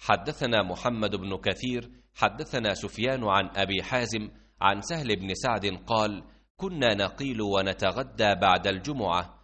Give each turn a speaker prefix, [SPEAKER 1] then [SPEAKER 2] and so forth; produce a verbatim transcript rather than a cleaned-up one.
[SPEAKER 1] حدثنا محمد بن كثير حدثنا سفيان عن أبي حازم عن سهل بن سعد قال: كنا نقيل ونتغدى بعد الجمعة،